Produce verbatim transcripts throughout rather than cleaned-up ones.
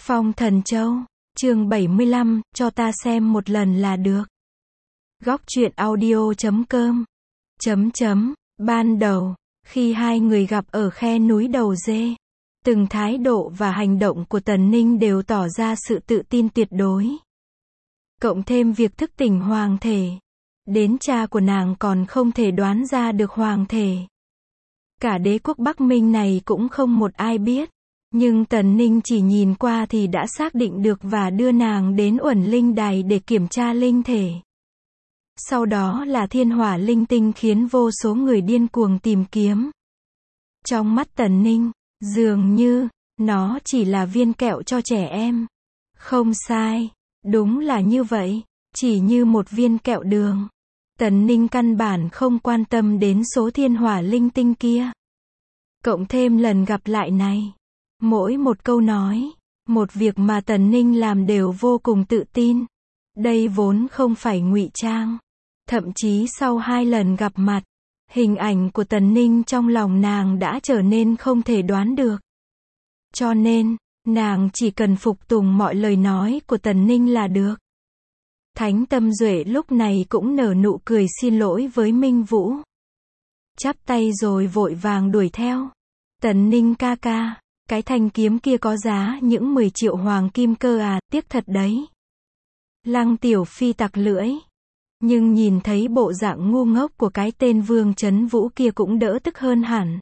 Phong Thần Châu, chương bảy mươi lăm, cho ta xem một lần là được. Góc truyện audio chấm com. Chấm chấm, ban đầu, khi hai người gặp ở khe núi Đầu Dê, từng thái độ và hành động của Tần Ninh đều tỏ ra sự tự tin tuyệt đối. Cộng thêm việc thức tỉnh hoàng thể, đến cha của nàng còn không thể đoán ra được hoàng thể. Cả đế quốc Bắc Minh này cũng không một ai biết. Nhưng Tần Ninh chỉ nhìn qua thì đã xác định được và đưa nàng đến Uẩn Linh Đài để kiểm tra linh thể. Sau đó là thiên hỏa linh tinh khiến vô số người điên cuồng tìm kiếm. Trong mắt Tần Ninh, dường như, nó chỉ là viên kẹo cho trẻ em. Không sai, đúng là như vậy, chỉ như một viên kẹo đường. Tần Ninh căn bản không quan tâm đến số thiên hỏa linh tinh kia. Cộng thêm lần gặp lại này. Mỗi một câu nói, một việc mà Tần Ninh làm đều vô cùng tự tin. Đây vốn không phải ngụy trang. Thậm chí sau hai lần gặp mặt, hình ảnh của Tần Ninh trong lòng nàng đã trở nên không thể đoán được. Cho nên, nàng chỉ cần phục tùng mọi lời nói của Tần Ninh là được. Thánh Tâm Duệ lúc này cũng nở nụ cười xin lỗi với Minh Vũ. Chắp tay rồi vội vàng đuổi theo. Tần Ninh ca ca. Cái thanh kiếm kia có giá những mười triệu hoàng kim cơ à, tiếc thật đấy. Lăng Tiểu Phi tặc lưỡi. Nhưng nhìn thấy bộ dạng ngu ngốc của cái tên Vương Chấn Vũ kia cũng đỡ tức hơn hẳn.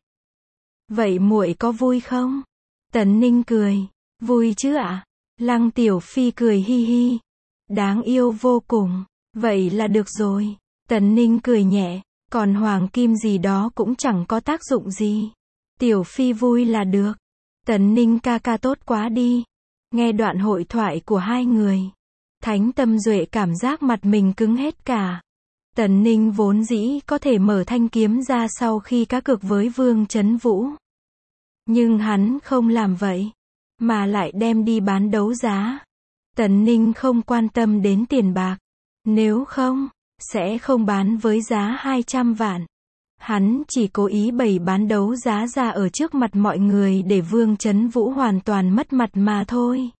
Vậy muội có vui không? Tần Ninh cười. Vui chứ ạ? À? Lăng Tiểu Phi cười hi hi. Đáng yêu vô cùng. Vậy là được rồi. Tần Ninh cười nhẹ. Còn hoàng kim gì đó cũng chẳng có tác dụng gì. Tiểu Phi vui là được. Tần Ninh ca ca tốt quá đi. Nghe đoạn hội thoại của hai người, Thánh Tâm Duệ cảm giác mặt mình cứng hết cả. Tần Ninh vốn dĩ có thể mở thanh kiếm ra sau khi cá cược với Vương Chấn Vũ. Nhưng hắn không làm vậy, mà lại đem đi bán đấu giá. Tần Ninh không quan tâm đến tiền bạc. Nếu không, sẽ không bán với giá hai trăm vạn. Hắn chỉ cố ý bày bán đấu giá ra ở trước mặt mọi người để Vương Chấn Vũ hoàn toàn mất mặt mà thôi.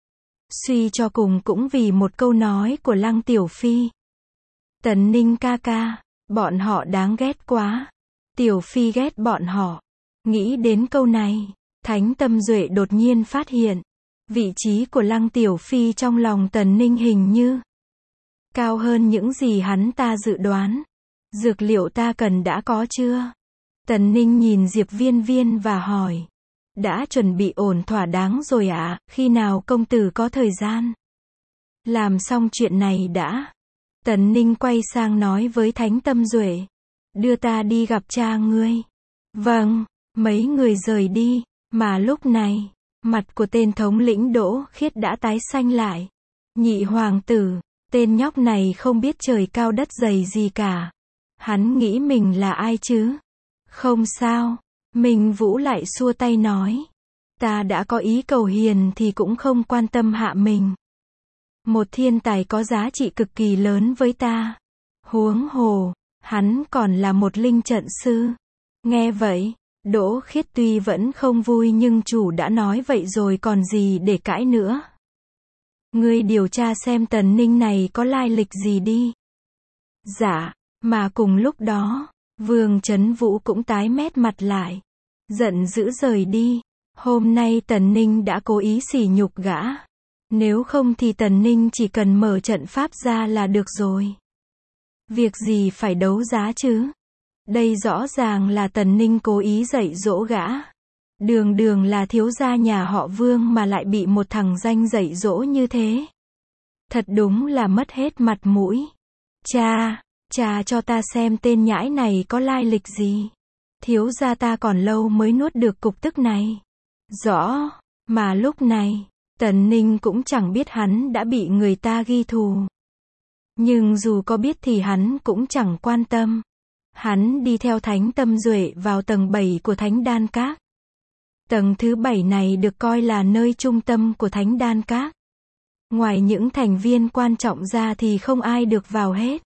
Suy cho cùng cũng vì một câu nói của Lăng Tiểu Phi. Tần Ninh ca ca, bọn họ đáng ghét quá. Tiểu Phi ghét bọn họ. Nghĩ đến câu này, Thánh Tâm Duệ đột nhiên phát hiện. Vị trí của Lăng Tiểu Phi trong lòng Tần Ninh hình như cao hơn những gì hắn ta dự đoán. Dược liệu ta cần đã có chưa? Tần Ninh nhìn Diệp Viên Viên và hỏi. Đã chuẩn bị ổn thỏa đáng rồi ạ, à? Khi nào công tử có thời gian? Làm xong chuyện này đã. Tần Ninh quay sang nói với Thánh Tâm Duệ. Đưa ta đi gặp cha ngươi. Vâng, mấy người rời đi, mà lúc này, mặt của tên thống lĩnh Đỗ Khiết đã tái xanh lại. Nhị hoàng tử, tên nhóc này không biết trời cao đất dày gì cả. Hắn nghĩ mình là ai chứ? Không sao. Minh Vũ lại xua tay nói. Ta đã có ý cầu hiền thì cũng không quan tâm hạ mình. Một thiên tài có giá trị cực kỳ lớn với ta. Huống hồ, hắn còn là một linh trận sư. Nghe vậy, Đỗ Khiết tuy vẫn không vui nhưng chủ đã nói vậy rồi còn gì để cãi nữa. Ngươi điều tra xem Tần Ninh này có lai lịch gì đi. Dạ. Mà cùng lúc đó, Vương Chấn Vũ cũng tái mét mặt lại. Giận dữ rời đi. Hôm nay Tần Ninh đã cố ý sỉ nhục gã. Nếu không thì Tần Ninh chỉ cần mở trận pháp ra là được rồi. Việc gì phải đấu giá chứ? Đây rõ ràng là Tần Ninh cố ý dạy dỗ gã. Đường đường là thiếu gia nhà họ Vương mà lại bị một thằng danh dạy dỗ như thế. Thật đúng là mất hết mặt mũi. Cha! Cha cho ta xem tên nhãi này có lai lịch gì. Thiếu gia ta còn lâu mới nuốt được cục tức này. Rõ, mà lúc này, Tần Ninh cũng chẳng biết hắn đã bị người ta ghi thù. Nhưng dù có biết thì hắn cũng chẳng quan tâm. Hắn đi theo Thánh Tâm Duệ vào tầng bảy của Thánh Đan Các. Tầng thứ bảy này được coi là nơi trung tâm của Thánh Đan Các. Ngoài những thành viên quan trọng ra thì không ai được vào hết.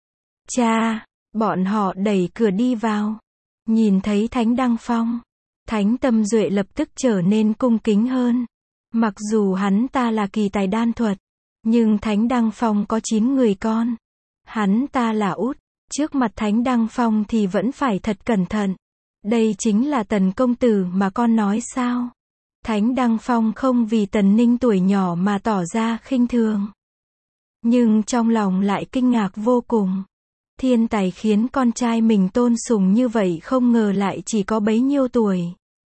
Cha, bọn họ đẩy cửa đi vào. Nhìn thấy Thánh Đăng Phong, Thánh Tâm Duệ lập tức trở nên cung kính hơn. Mặc dù hắn ta là kỳ tài đan thuật, nhưng Thánh Đăng Phong có chín người con. Hắn ta là út, trước mặt Thánh Đăng Phong thì vẫn phải thật cẩn thận. Đây chính là Tần công tử mà con nói sao? Thánh Đăng Phong không vì Tần Ninh tuổi nhỏ mà tỏ ra khinh thường. Nhưng trong lòng lại kinh ngạc vô cùng. Thiên tài khiến con trai mình tôn sùng như vậy không ngờ lại chỉ có bấy nhiêu tuổi.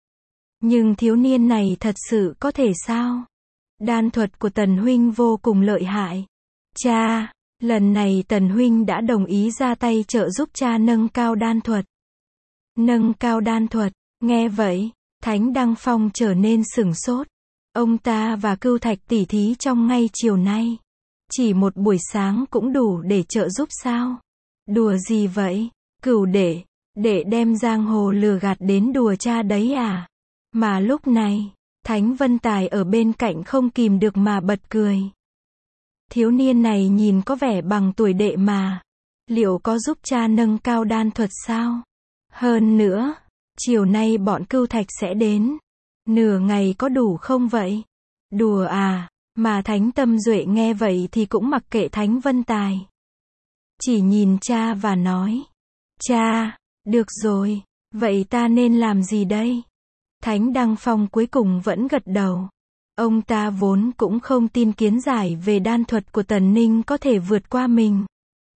Nhưng thiếu niên này thật sự có thể sao? Đan thuật của Tần huynh vô cùng lợi hại. Cha, lần này Tần huynh đã đồng ý ra tay trợ giúp cha nâng cao đan thuật. Nâng cao đan thuật, nghe vậy, Thánh Đăng Phong trở nên sửng sốt. Ông ta và Cưu Thạch tỉ thí trong ngay chiều nay. Chỉ một buổi sáng cũng đủ để trợ giúp sao? Đùa gì vậy? Cửu đệ, đệ đem giang hồ lừa gạt đến đùa cha đấy à? Mà lúc này, Thánh Vân Tài ở bên cạnh không kìm được mà bật cười. Thiếu niên này nhìn có vẻ bằng tuổi đệ mà. Liệu có giúp cha nâng cao đan thuật sao? Hơn nữa, chiều nay bọn Cưu Thạch sẽ đến. Nửa ngày có đủ không vậy? Đùa à? Mà Thánh Tâm Duệ nghe vậy thì cũng mặc kệ Thánh Vân Tài. Chỉ nhìn cha và nói. Cha, được rồi, vậy ta nên làm gì đây? Thánh Đăng Phong cuối cùng vẫn gật đầu. Ông ta vốn cũng không tin kiến giải về đan thuật của Tần Ninh có thể vượt qua mình.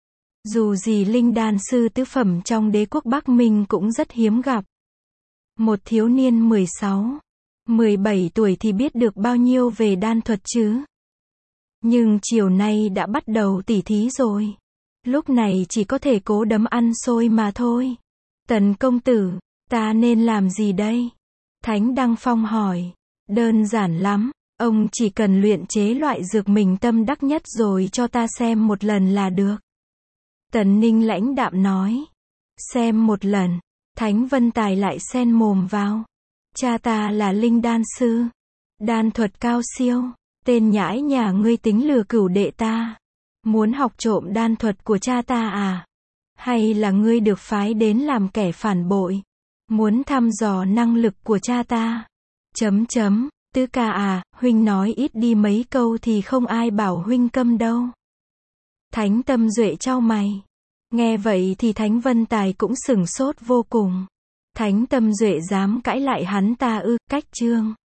Dù gì linh đan sư tứ phẩm trong đế quốc Bắc Minh cũng rất hiếm gặp. Một thiếu niên mười sáu, mười bảy tuổi thì biết được bao nhiêu về đan thuật chứ. Nhưng chiều nay đã bắt đầu tỉ thí rồi. Lúc này chỉ có thể cố đấm ăn xôi mà thôi. Tần công tử, ta nên làm gì đây? Thánh Đăng Phong hỏi. Đơn giản lắm, ông chỉ cần luyện chế loại dược mình tâm đắc nhất rồi cho ta xem một lần là được. Tần Ninh lãnh đạm nói. Xem một lần. Thánh Vân Tài lại xen mồm vào. Cha ta là linh đan sư. Đan thuật cao siêu. Tên nhãi nhà ngươi tính lừa cửu đệ ta. Muốn học trộm đan thuật của cha ta à? Hay là ngươi được phái đến làm kẻ phản bội? Muốn thăm dò năng lực của cha ta? Chấm chấm, Tứ ca à, huynh nói ít đi mấy câu thì không ai bảo huynh câm đâu. Thánh Tâm Duệ chau mày. Nghe vậy thì Thánh Vân Tài cũng sửng sốt vô cùng. Thánh Tâm Duệ dám cãi lại hắn ta ư? Cách chương